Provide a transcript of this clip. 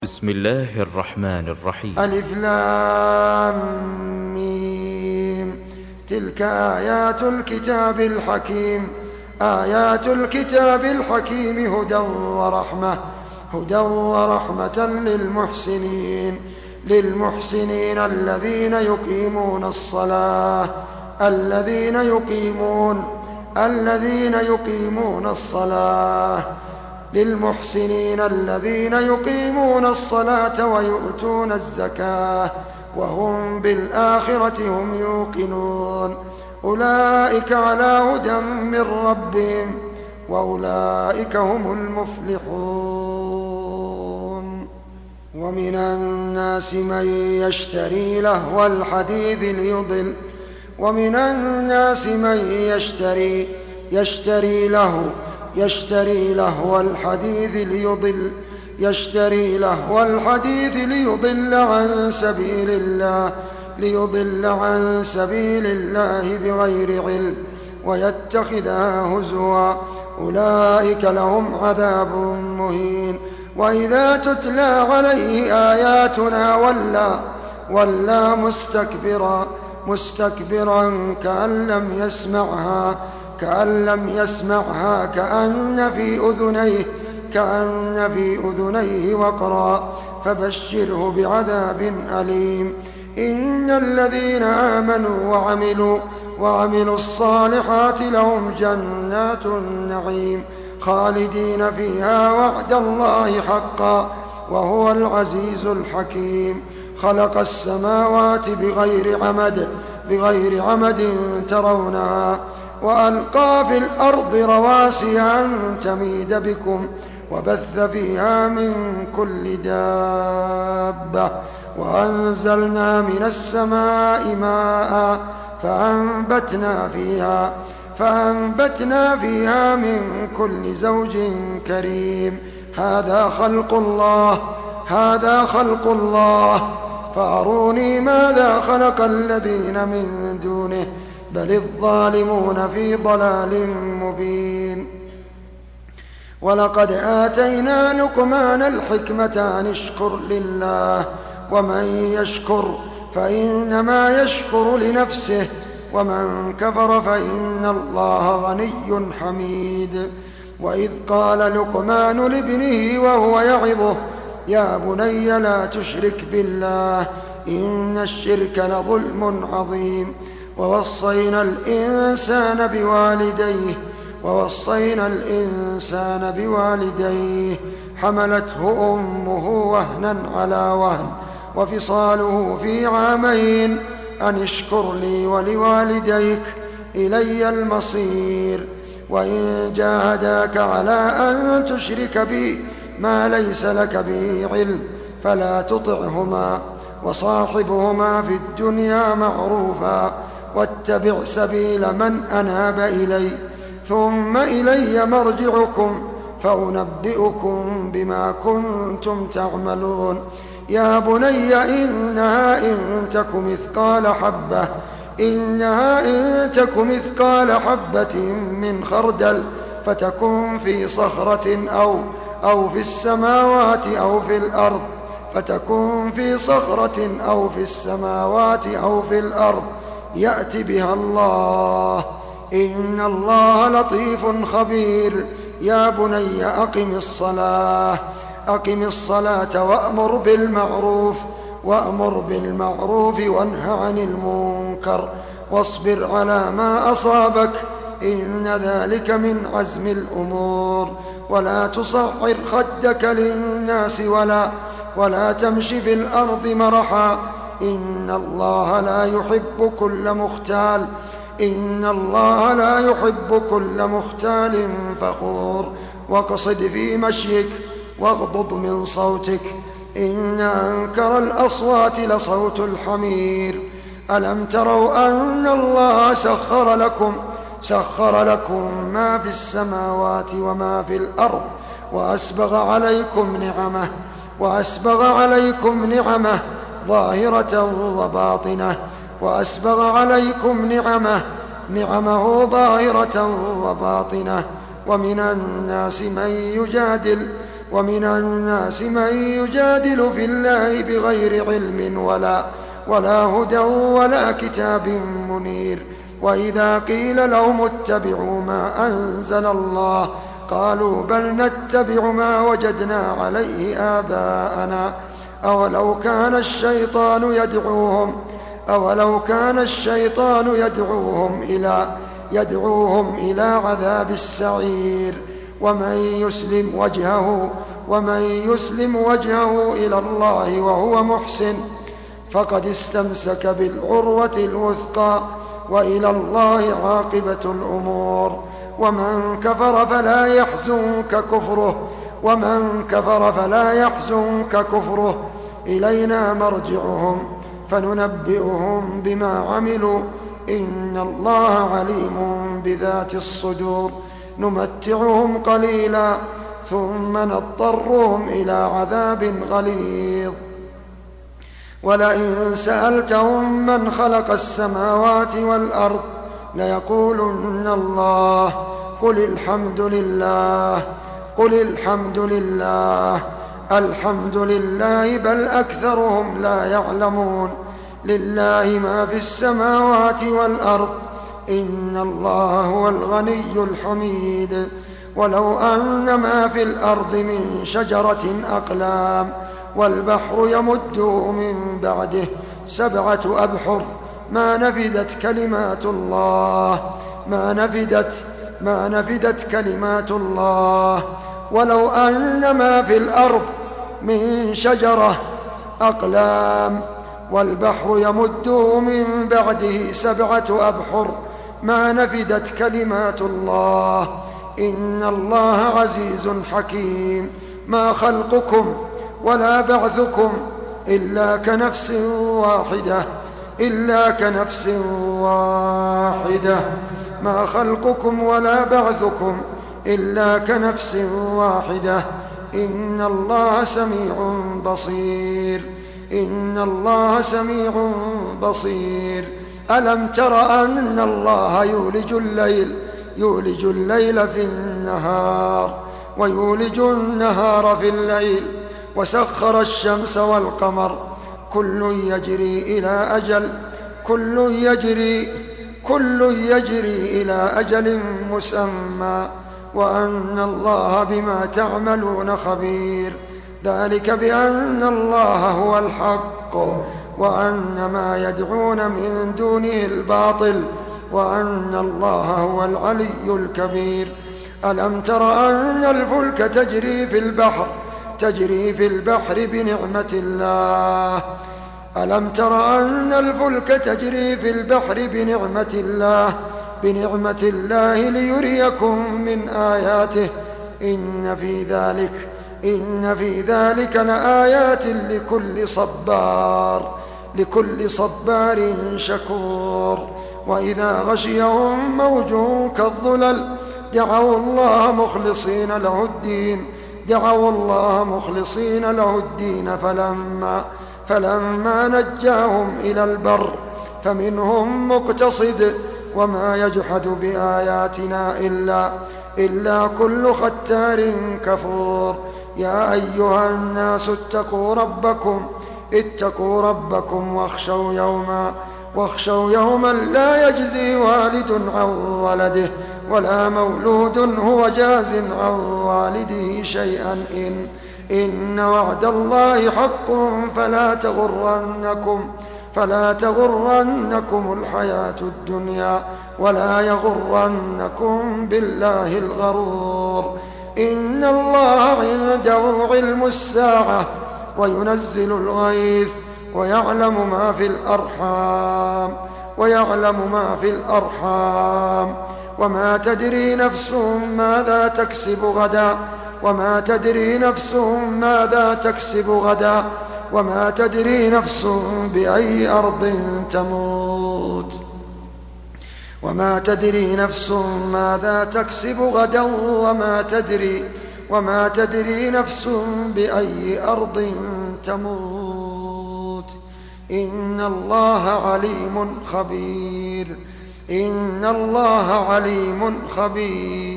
بسم الله الرحمن الرحيم. ألف لام ميم. تلك آيات الكتاب الحكيم. آيات الكتاب الحكيم هدى ورحمة للمحسنين الذين يقيمون الصلاة ويؤتون الزكاة وهم بالآخرة هم يوقنون. أولئك على هدى من ربهم وأولئك هم المفلحون. ومن الناس من يشتري لهو الحديث ليضل عن سبيل الله بغير علم ويتخذها هزوا. أولئك لهم عذاب مهين. وإذا تتلى عليه آياتنا ولى مستكبرا كأن لم يسمعها كأن في أذنيه وقرا. فبشره بعذاب أليم. إن الذين آمنوا وعملوا الصالحات لهم جنات النعيم خالدين فيها وعد الله حقا وهو العزيز الحكيم. خلق السماوات بغير عمد ترونها وألقى في الأرض رواسي أن تميد بكم وبث فيها من كل دابة وأنزلنا من السماء ماء فأنبتنا فيها من كل زوج كريم. هذا خلق الله فأروني ماذا خلق الذين من دونه بل الظالمون في ضلال مبين. ولقد آتينا لقمان الحكمة أن اشكر لله ومن يشكر فإنما يشكر لنفسه ومن كفر فإن الله غني حميد. وإذ قال لقمان لابنه وهو يعظه يا بني لا تشرك بالله إن الشرك لظلم عظيم. ووصينا الإنسان بوالديه حملته أمه وهنا على وهن وفصاله في عامين أن اشكر لي ولوالديك إلي المصير. وإن جاهداك على أن تشرك بي ما ليس لك به علم فلا تطعهما وصاحبهما في الدنيا معروفا واتبع سبيل من أناب إلي ثم إلي مرجعكم فأنبئكم بما كنتم تعملون. يا بني إنها إن تك مثقال حبة من خردل فتكن في صخرة أو في السماوات أو في الأرض يأت بها الله إن الله لطيف خبير. يا بني أقم الصلاة وأمر بالمعروف وانه عن المنكر واصبر على ما أصابك إن ذلك من عزم الأمور. ولا تصعر خدك للناس ولا تمش في الأرض مرحا إن الله لا يحب كل مختال فخور. واقصد في مشيك واغضض من صوتك إن أنكر الأصوات لصوت الحمير. ألم تروا أن الله سخر لكم ما في السماوات وما في الأرض وأسبغ عليكم نعمه ظاهرة وباطنة ومن الناس من ومن الناس من يجادل في الله بغير علم ولا هدى ولا كتاب منير. وإذا قيل لهم اتبعوا ما أنزل الله قالوا بل نتبع ما وجدنا عليه آباءنا أولو كان الشيطان يدعوهم إلى عذاب السعير. ومن يسلم وجهه إلى الله وهو محسن فقد استمسك بالعروة الوثقى وإلى الله عاقبة الأمور. ومن كفر فلا يحزنك كفره إلينا مرجعهم فننبئهم بما عملوا إن الله عليم بذات الصدور. نمتعهم قليلا ثم نضطرهم إلى عذاب غليظ. ولئن سألتهم من خلق السماوات والأرض ليقولن الله قل الحمد لله بل أكثرهم لا يعلمون. لله ما في السماوات والأرض إن الله هو الغني الحميد. ولو أن ما في الأرض من شجرة أقلام والبحر يمده من بعده 7 أبحر ما نفدت كلمات الله. ولو أن ما في الأرض من شجرة أقلام والبحر يمده من بعده 7 أبحر ما نفدت كلمات الله إن الله عزيز حكيم. ما خلقكم ولا بعثكم إلا كنفس واحدة ما خلقكم ولا بعثكم إلا كنفس واحدة إن الله سميع بصير. ألم تر أن الله يولج الليل في النهار ويولج النهار في الليل وسخر الشمس والقمر كل يجري إلى أجل مسمى وأن الله بما تعملون خبير. ذلك بأن الله هو الحق وأن ما يدعون من دونه الباطل وأن الله هو العلي الكبير. ألم تر أن الفلك تجري في البحر بنعمة الله بنعمة الله ليريكم من آياته إن في ذلك لآيات لكل صبار شكور. وإذا غشيهم موج كالظلل دعوا الله مخلصين له الدين فلما نجاهم إلى البر فمنهم مقتصد وما يجحد بآياتنا إلا كل ختار كفور. يا أيها الناس اتقوا ربكم واخشوا يوما لا يجزي والد عن ولده ولا مولود هو جاز عن والده شيئا إن وعد الله حق فلا تغرنكم الحياة الدنيا ولا يغرنكم بالله الغرور. إن الله عنده علم الساعة وينزل الغيث ويعلم ما في الأرحام وما تدري نفس ماذا تكسب غدا وما تدري نفس بأي أرض تموت وما تدري نفس ماذا تكسب غدا وما تدري نفس بأي أرض تموت. إن الله عليم خبير